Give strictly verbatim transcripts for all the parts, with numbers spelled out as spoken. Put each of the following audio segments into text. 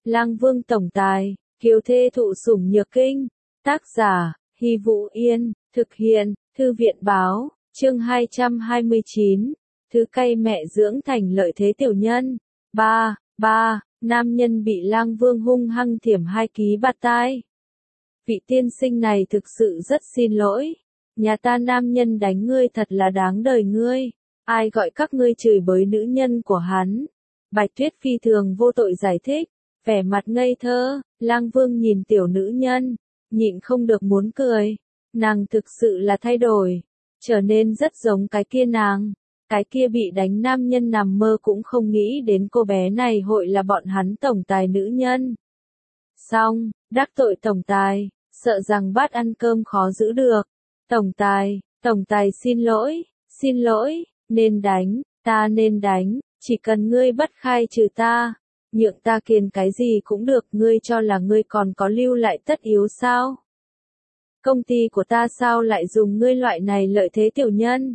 Lang Vương tổng tài, kiều thê thụ sủng nhược kinh. Tác giả, Hy Vũ Yên, thực hiện, Thư viện báo, chương hai trăm hai mươi chín, thứ cay mẹ dưỡng thành lợi thế tiểu nhân. ba. ba. Nam nhân bị Lang Vương hung hăng thiểm hai ký bạt tai. Vị tiên sinh này thực sự rất xin lỗi. Nhà ta nam nhân đánh ngươi thật là đáng đời ngươi. Ai gọi các ngươi chửi bới nữ nhân của hắn? Bạch Tuyết phi thường vô tội giải thích, vẻ mặt ngây thơ. Lang Vương nhìn tiểu nữ nhân, nhịn không được muốn cười. Nàng thực sự là thay đổi, trở nên rất giống cái kia nàng. Cái kia bị đánh nam nhân nằm mơ cũng không nghĩ đến cô bé này hội là bọn hắn tổng tài nữ nhân. Xong, đắc tội tổng tài, sợ rằng bát ăn cơm khó giữ được. Tổng tài, tổng tài xin lỗi, xin lỗi, nên đánh, ta nên đánh, chỉ cần ngươi bất khai trừ ta, nhượng ta kiền cái gì cũng được, ngươi cho là ngươi còn có lưu lại tất yếu sao? Công ty của ta sao lại dùng ngươi loại này lợi thế tiểu nhân?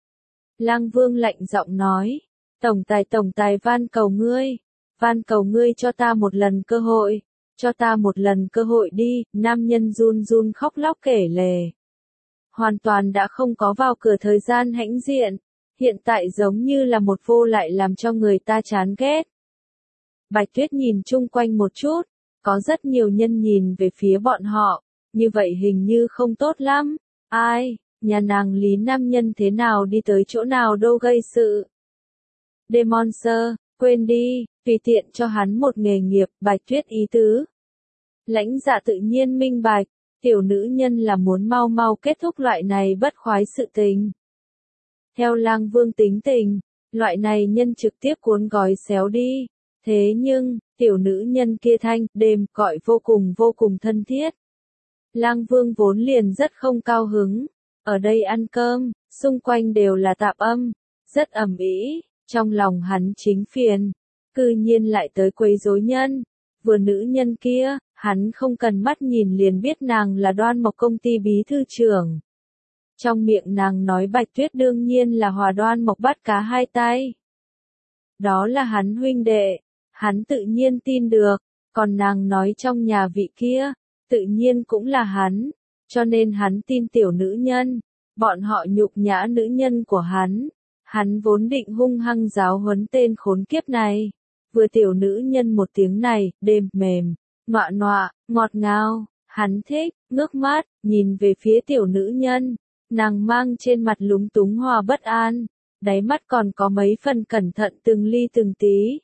Lang Vương lạnh giọng nói, tổng tài tổng tài van cầu ngươi, van cầu ngươi cho ta một lần cơ hội, cho ta một lần cơ hội đi. Nam nhân run run khóc lóc kể lể. Hoàn toàn đã không có vào cửa thời gian hãnh diện, hiện tại giống như là một vô lại làm cho người ta chán ghét. Bạch Tuyết nhìn chung quanh một chút, có rất nhiều nhân nhìn về phía bọn họ, như vậy hình như không tốt lắm. Ai, nhà nàng Lý nam nhân thế nào đi tới chỗ nào đâu gây sự. Demon Sir, quên đi, tùy tiện cho hắn một nghề nghiệp. Bạch Tuyết ý tứ. Lãnh Dạ tự nhiên minh bạch, tiểu nữ nhân là muốn mau mau kết thúc loại này bất khoái sự tình. Theo Lang Vương tính tình, loại này nhân trực tiếp cuốn gói xéo đi. Thế nhưng, tiểu nữ nhân kia thanh, đêm, gọi vô cùng vô cùng thân thiết. Lang Vương vốn liền rất không cao hứng. Ở đây ăn cơm, xung quanh đều là tạp âm, rất ầm ĩ, trong lòng hắn chính phiền. Cư nhiên lại tới quấy rối nhân. Vừa nữ nhân kia, hắn không cần mắt nhìn liền biết nàng là Đoan Mộc công ty bí thư trưởng. Trong miệng nàng nói Bạch Tuyết đương nhiên là hòa Đoan Mộc bắt cá hai tay. Đó là hắn huynh đệ, hắn tự nhiên tin được, còn nàng nói trong nhà vị kia, tự nhiên cũng là hắn, cho nên hắn tin tiểu nữ nhân, bọn họ nhục nhã nữ nhân của hắn, hắn vốn định hung hăng giáo huấn tên khốn kiếp này. Vừa tiểu nữ nhân một tiếng này, đêm mềm, nọa nọa, ngọt ngào, hắn thích, ngước mắt, nhìn về phía tiểu nữ nhân, nàng mang trên mặt lúng túng hòa bất an, đáy mắt còn có mấy phần cẩn thận từng ly từng tí.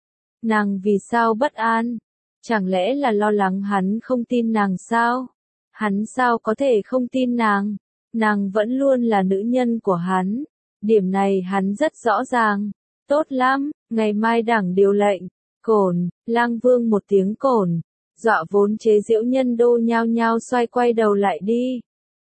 Nàng vì sao bất an? Chẳng lẽ là lo lắng hắn không tin nàng sao? Hắn sao có thể không tin nàng? Nàng vẫn luôn là nữ nhân của hắn. Điểm này hắn rất rõ ràng. Tốt lắm, ngày mai đảng điều lệnh. Cổn, Lang Vương một tiếng cổn. Dọa vốn chế giễu nhân đô nhao nhao xoay quay đầu lại đi.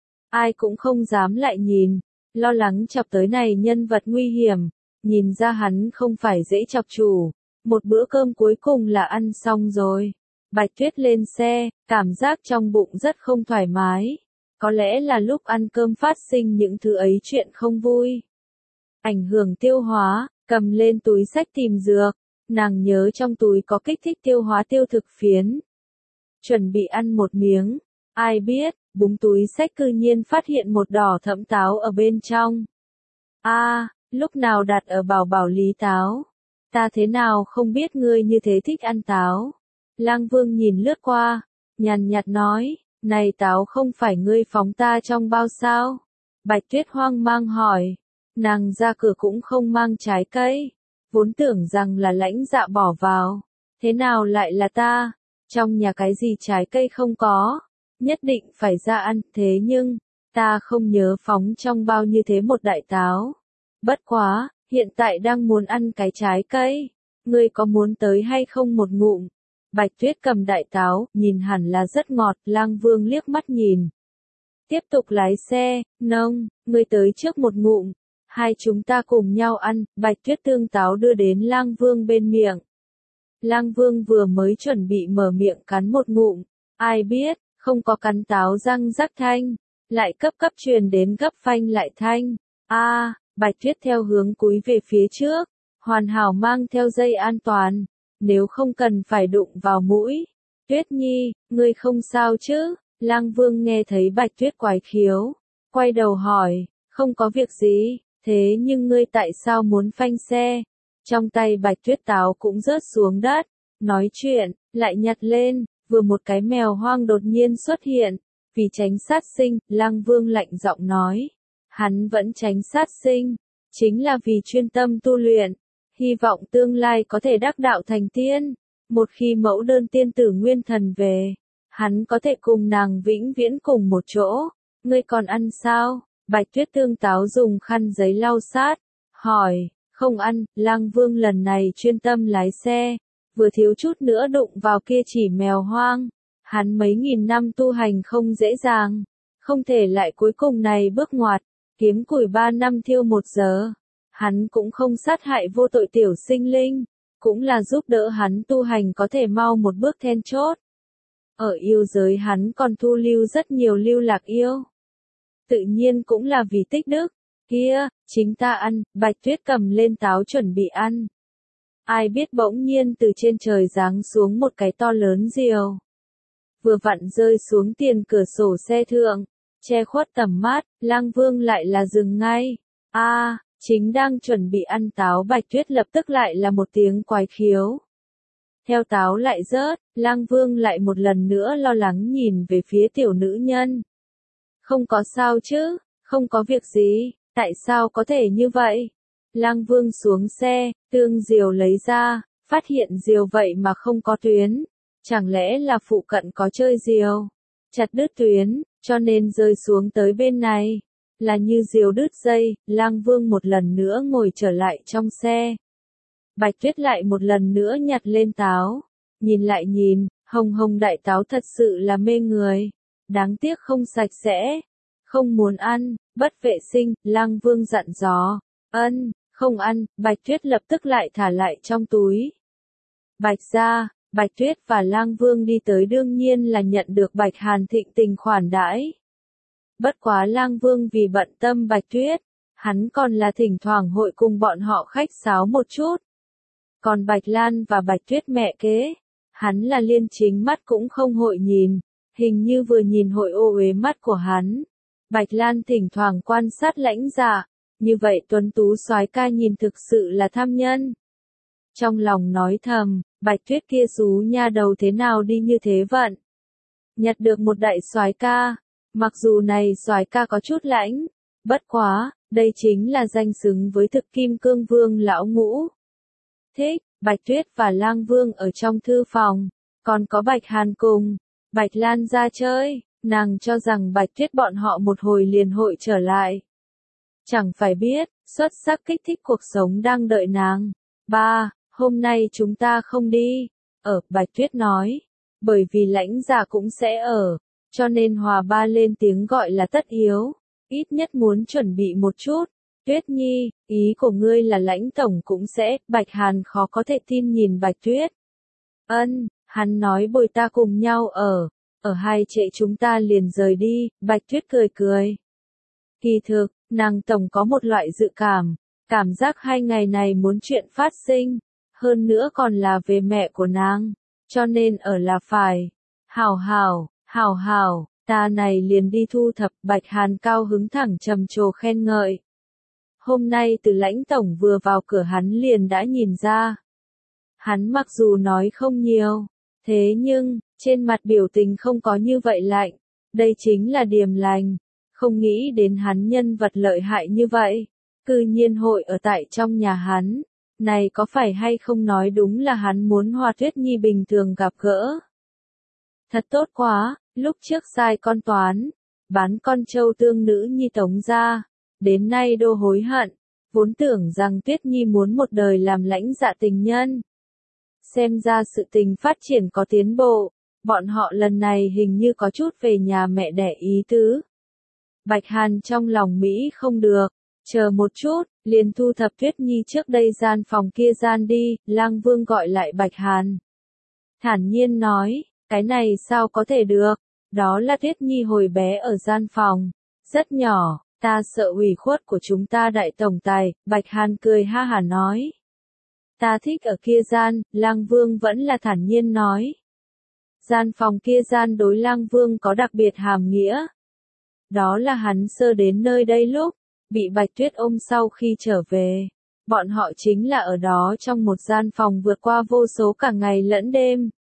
Ai cũng không dám lại nhìn. Lo lắng chọc tới này nhân vật nguy hiểm. Nhìn ra hắn không phải dễ chọc chủ. Một bữa cơm cuối cùng là ăn xong rồi. Bạch Tuyết lên xe, cảm giác trong bụng rất không thoải mái. Có lẽ là lúc ăn cơm phát sinh những thứ ấy chuyện không vui. Ảnh hưởng tiêu hóa, cầm lên túi xách tìm dược. Nàng nhớ trong túi có kích thích tiêu hóa tiêu thực phiến. Chuẩn bị ăn một miếng. Ai biết, búng túi xách cư nhiên phát hiện một đỏ thẫm táo ở bên trong. A, à, lúc nào đặt ở bảo bảo lý táo. Ta thế nào không biết ngươi như thế thích ăn táo. Lang Vương nhìn lướt qua, nhàn nhạt nói, này táo không phải ngươi phóng ta trong bao sao? Bạch Tuyết hoang mang hỏi, nàng ra cửa cũng không mang trái cây, vốn tưởng rằng là Lãnh Dạ bỏ vào, thế nào lại là ta? Trong nhà cái gì trái cây không có, nhất định phải ra ăn, thế nhưng, ta không nhớ phóng trong bao như thế một đại táo. Bất quá, hiện tại đang muốn ăn cái trái cây, ngươi có muốn tới hay không một ngụm? Bạch Tuyết cầm đại táo, nhìn hẳn là rất ngọt. Lang Vương liếc mắt nhìn. Tiếp tục lái xe, nông, ngươi tới trước một ngụm, hai chúng ta cùng nhau ăn. Bạch Tuyết tương táo đưa đến Lang Vương bên miệng. Lang Vương vừa mới chuẩn bị mở miệng cắn một ngụm, ai biết, không có cắn táo răng rắc thanh, lại cấp cấp truyền đến gấp phanh lại thanh. A, à, Bạch Tuyết theo hướng cúi về phía trước, hoàn hảo mang theo dây an toàn. nếu không cần phải đụng vào mũi. Tuyết Nhi, ngươi không sao chứ? Lang Vương nghe thấy Bạch Tuyết quái khiếu, quay đầu hỏi, không có việc gì, thế nhưng ngươi tại sao muốn phanh xe? Trong tay Bạch Tuyết táo cũng rớt xuống đất, nói chuyện, lại nhặt lên, vừa một cái mèo hoang đột nhiên xuất hiện, vì tránh sát sinh, Lang Vương lạnh giọng nói, hắn vẫn tránh sát sinh, chính là vì chuyên tâm tu luyện, hy vọng tương lai có thể đắc đạo thành tiên, một khi mẫu đơn tiên tử nguyên thần về, hắn có thể cùng nàng vĩnh viễn cùng một chỗ, ngươi còn ăn sao? Bạch Tuyết Tương táo dùng khăn giấy lau sát, hỏi, không ăn, Lang Vương lần này chuyên tâm lái xe, vừa thiếu chút nữa đụng vào kia chỉ mèo hoang, hắn mấy nghìn năm tu hành không dễ dàng, không thể lại cuối cùng này bước ngoặt, kiếm củi ba năm thiêu một giờ, hắn cũng không sát hại vô tội tiểu sinh linh, cũng là giúp đỡ hắn tu hành có thể mau một bước then chốt. Ở yêu giới hắn còn thu lưu rất nhiều lưu lạc yêu. Tự nhiên cũng là vì tích đức. Kia, chính ta ăn, Bạch Tuyết cầm lên táo chuẩn bị ăn. Ai biết bỗng nhiên từ trên trời giáng xuống một cái to lớn diều. Vừa vặn rơi xuống tiền cửa sổ xe thượng, che khuất tầm mắt, Lang Vương lại là dừng ngay. A, à, chính đang chuẩn bị ăn táo Bạch Tuyết lập tức lại là một tiếng quái khiếu. Theo táo lại rớt, Lang Vương lại một lần nữa lo lắng nhìn về phía tiểu nữ nhân. Không có sao chứ, không có việc gì, tại sao có thể như vậy? Lang Vương xuống xe, tương diều lấy ra, phát hiện diều vậy mà không có tuyến. Chẳng lẽ là phụ cận có chơi diều? Chặt đứt tuyến, cho nên rơi xuống tới bên này. Là như diều đứt dây, Lang Vương một lần nữa ngồi trở lại trong xe. Bạch Tuyết lại một lần nữa nhặt lên táo. Nhìn lại nhìn, hồng hồng đại táo thật sự là mê người. Đáng tiếc không sạch sẽ. Không muốn ăn, bất vệ sinh, Lang Vương dặn dò. Ân, không ăn, Bạch Tuyết lập tức lại thả lại trong túi. Bạch gia, Bạch Tuyết và Lang Vương đi tới đương nhiên là nhận được Bạch Hàn thịnh tình khoản đãi. Bất quá Lang Vương vì bận tâm Bạch Tuyết, hắn còn là thỉnh thoảng hội cùng bọn họ khách sáo một chút. Còn Bạch Lan và Bạch Tuyết mẹ kế, hắn là liên chính mắt cũng không hội nhìn, hình như vừa nhìn hội ô uế mắt của hắn. Bạch Lan thỉnh thoảng quan sát Lãnh Dạ, như vậy tuấn tú soái ca nhìn thực sự là tham nhân. Trong lòng nói thầm, Bạch Tuyết kia xú nha đầu thế nào đi như thế vận. Nhặt được một đại soái ca, mặc dù này soái ca có chút lãnh, bất quá, đây chính là danh xứng với thực kim cương vương lão ngũ. Thích, Bạch Tuyết và Lang Vương ở trong thư phòng, còn có Bạch Hàn cùng Bạch Lan ra chơi, nàng cho rằng Bạch Tuyết bọn họ một hồi liền hội trở lại. Chẳng phải biết, xuất sắc kích thích cuộc sống đang đợi nàng. Ba, hôm nay chúng ta không đi. Ở, Bạch Tuyết nói. Bởi vì Lãnh Dạ cũng sẽ ở. Cho nên Hòa Ba lên tiếng gọi là tất yếu. Ít nhất muốn chuẩn bị một chút. Tuyết Nhi, ý của ngươi là Lãnh Tổng cũng sẽ. Bạch Hàn khó có thể tin nhìn Bạch Tuyết. Ân, hắn nói bồi ta cùng nhau ở. Ở hai trệ chúng ta liền rời đi. Bạch Tuyết cười cười. Kỳ thực, nàng tổng có một loại dự cảm, cảm giác hai ngày này muốn chuyện phát sinh, hơn nữa còn là về mẹ của nàng, cho nên ở là phải. Hảo hảo, hảo hảo, ta này liền đi thu thập. Bạch Hàn cao hứng thẳng trầm trồ khen ngợi. Hôm nay từ Lãnh Tổng vừa vào cửa hắn liền đã nhìn ra. Hắn mặc dù nói không nhiều, thế nhưng, trên mặt biểu tình không có như vậy lạnh, đây chính là điềm lành. Không nghĩ đến hắn nhân vật lợi hại như vậy, cư nhiên hội ở tại trong nhà hắn, này có phải hay không nói đúng là hắn muốn Hoa Tuyết Nhi bình thường gặp gỡ. Thật tốt quá, lúc trước sai con toán, bán con trâu tương nữ nhi tống ra, đến nay đô hối hận, vốn tưởng rằng Tuyết Nhi muốn một đời làm Lãnh Dạ tình nhân. Xem ra sự tình phát triển có tiến bộ, bọn họ lần này hình như có chút về nhà mẹ đẻ ý tứ. Bạch Hàn trong lòng Mỹ không được, chờ một chút, liền thu thập Tuyết Nhi trước đây gian phòng kia gian đi, Lang Vương gọi lại Bạch Hàn. Thản nhiên nói, cái này sao có thể được, đó là Tuyết Nhi hồi bé ở gian phòng, rất nhỏ, ta sợ ủy khuất của chúng ta đại tổng tài, Bạch Hàn cười ha hả nói. Ta thích ở kia gian, Lang Vương vẫn là thản nhiên nói. Gian phòng kia gian đối Lang Vương có đặc biệt hàm nghĩa. Đó là hắn sơ đến nơi đây lúc, bị Bạch Tuyết ôm sau khi trở về. Bọn họ chính là ở đó trong một gian phòng vượt qua vô số cả ngày lẫn đêm.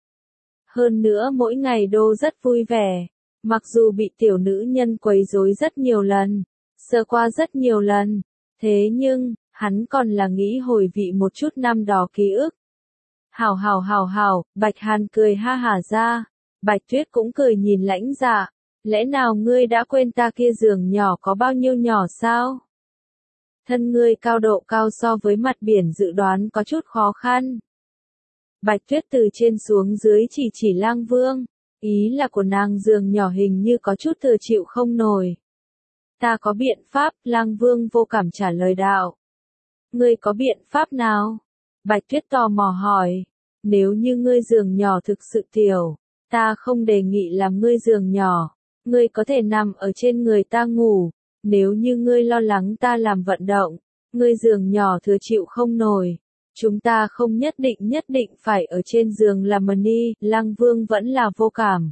Hơn nữa mỗi ngày đô rất vui vẻ. Mặc dù bị tiểu nữ nhân quấy rối rất nhiều lần, sơ qua rất nhiều lần, thế nhưng, hắn còn là nghĩ hồi vị một chút năm đó ký ức. Hảo hảo hảo hảo, Bạch Hàn cười ha hả ra, Bạch Tuyết cũng cười nhìn Lãnh Dạ, lẽ nào ngươi đã quên ta kia giường nhỏ có bao nhiêu nhỏ sao? Thân ngươi cao độ cao so với mặt biển dự đoán có chút khó khăn. Bạch Tuyết từ trên xuống dưới chỉ chỉ Lang Vương. Ý là của nàng giường nhỏ hình như có chút thừa chịu không nổi. Ta có biện pháp, Lang Vương vô cảm trả lời đạo. Ngươi có biện pháp nào? Bạch Tuyết tò mò hỏi. Nếu như ngươi giường nhỏ thực sự tiểu, ta không đề nghị làm ngươi giường nhỏ. Ngươi có thể nằm ở trên người ta ngủ. Nếu như ngươi lo lắng ta làm vận động, ngươi giường nhỏ thừa chịu không nổi. Chúng ta không nhất định nhất định phải ở trên giường làm mần đi, Lang Vương vẫn là vô cảm.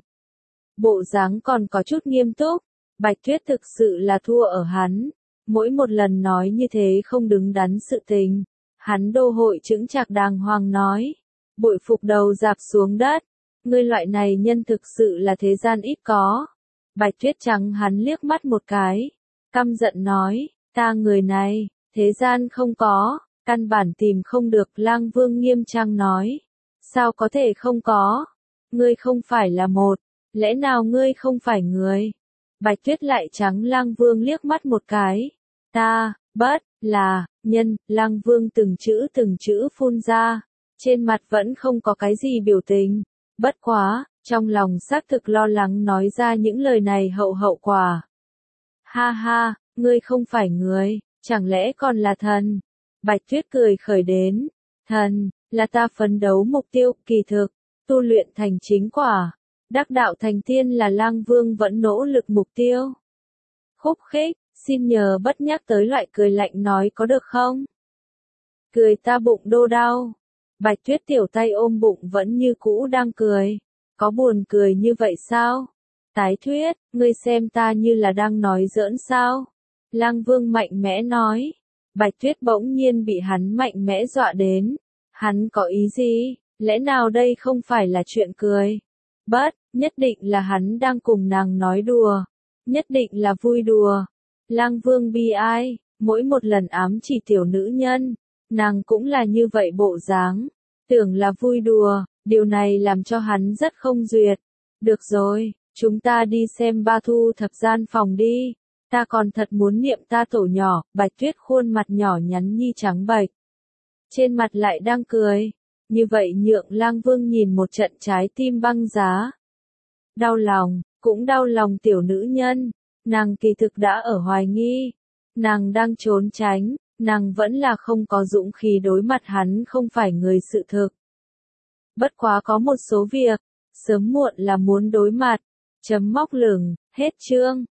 Bộ dáng còn có chút nghiêm túc, Bạch Tuyết thực sự là thua ở hắn. Mỗi một lần nói như thế không đứng đắn sự tình, hắn đô hội chững chạc đàng hoàng nói. Bội phục đầu dạp xuống đất, ngươi loại này nhân thực sự là thế gian ít có. Bạch Tuyết trắng hắn liếc mắt một cái, căm giận nói, ta người này, thế gian không có. Căn bản tìm không được, Lang Vương nghiêm trang nói. Sao có thể không có? Ngươi không phải là một, lẽ nào ngươi không phải người? Bạch Tuyết lại trắng Lang Vương liếc mắt một cái. Ta, bất, là, nhân, Lang Vương từng chữ từng chữ phun ra. Trên mặt vẫn không có cái gì biểu tình. Bất quá, trong lòng xác thực lo lắng nói ra những lời này hậu hậu quả. Ha ha, ngươi không phải người, chẳng lẽ còn là thần? Bạch Tuyết cười khởi đến, thần, là ta phấn đấu mục tiêu, kỳ thực, tu luyện thành chính quả, đắc đạo thành tiên là Lang Vương vẫn nỗ lực mục tiêu. Khúc khích, xin nhờ bất nhắc tới loại cười lạnh nói có được không? Cười ta bụng đô đau. Bạch Tuyết tiểu tay ôm bụng vẫn như cũ đang cười. Có buồn cười như vậy sao? Tái thuyết, ngươi xem ta như là đang nói giỡn sao? Lang Vương mạnh mẽ nói. Bạch Tuyết bỗng nhiên bị hắn mạnh mẽ dọa đến. Hắn có ý gì? Lẽ nào đây không phải là chuyện cười? Bất, nhất định là hắn đang cùng nàng nói đùa. Nhất định là vui đùa. Lang Vương bi ai, mỗi một lần ám chỉ tiểu nữ nhân, nàng cũng là như vậy bộ dáng. Tưởng là vui đùa, điều này làm cho hắn rất không duyệt. Được rồi, chúng ta đi xem ba thu thập gian phòng đi. Ta còn thật muốn niệm ta tổ nhỏ, Bạch Tuyết khuôn mặt nhỏ nhắn nhi trắng bệch. Trên mặt lại đang cười. Như vậy nhượng Lang Vương nhìn một trận trái tim băng giá. Đau lòng, cũng đau lòng tiểu nữ nhân. Nàng kỳ thực đã ở hoài nghi. Nàng đang trốn tránh, nàng vẫn là không có dũng khí đối mặt hắn không phải người sự thực. Bất quá có một số việc, sớm muộn là muốn đối mặt. Chấm móc lửng, hết chương.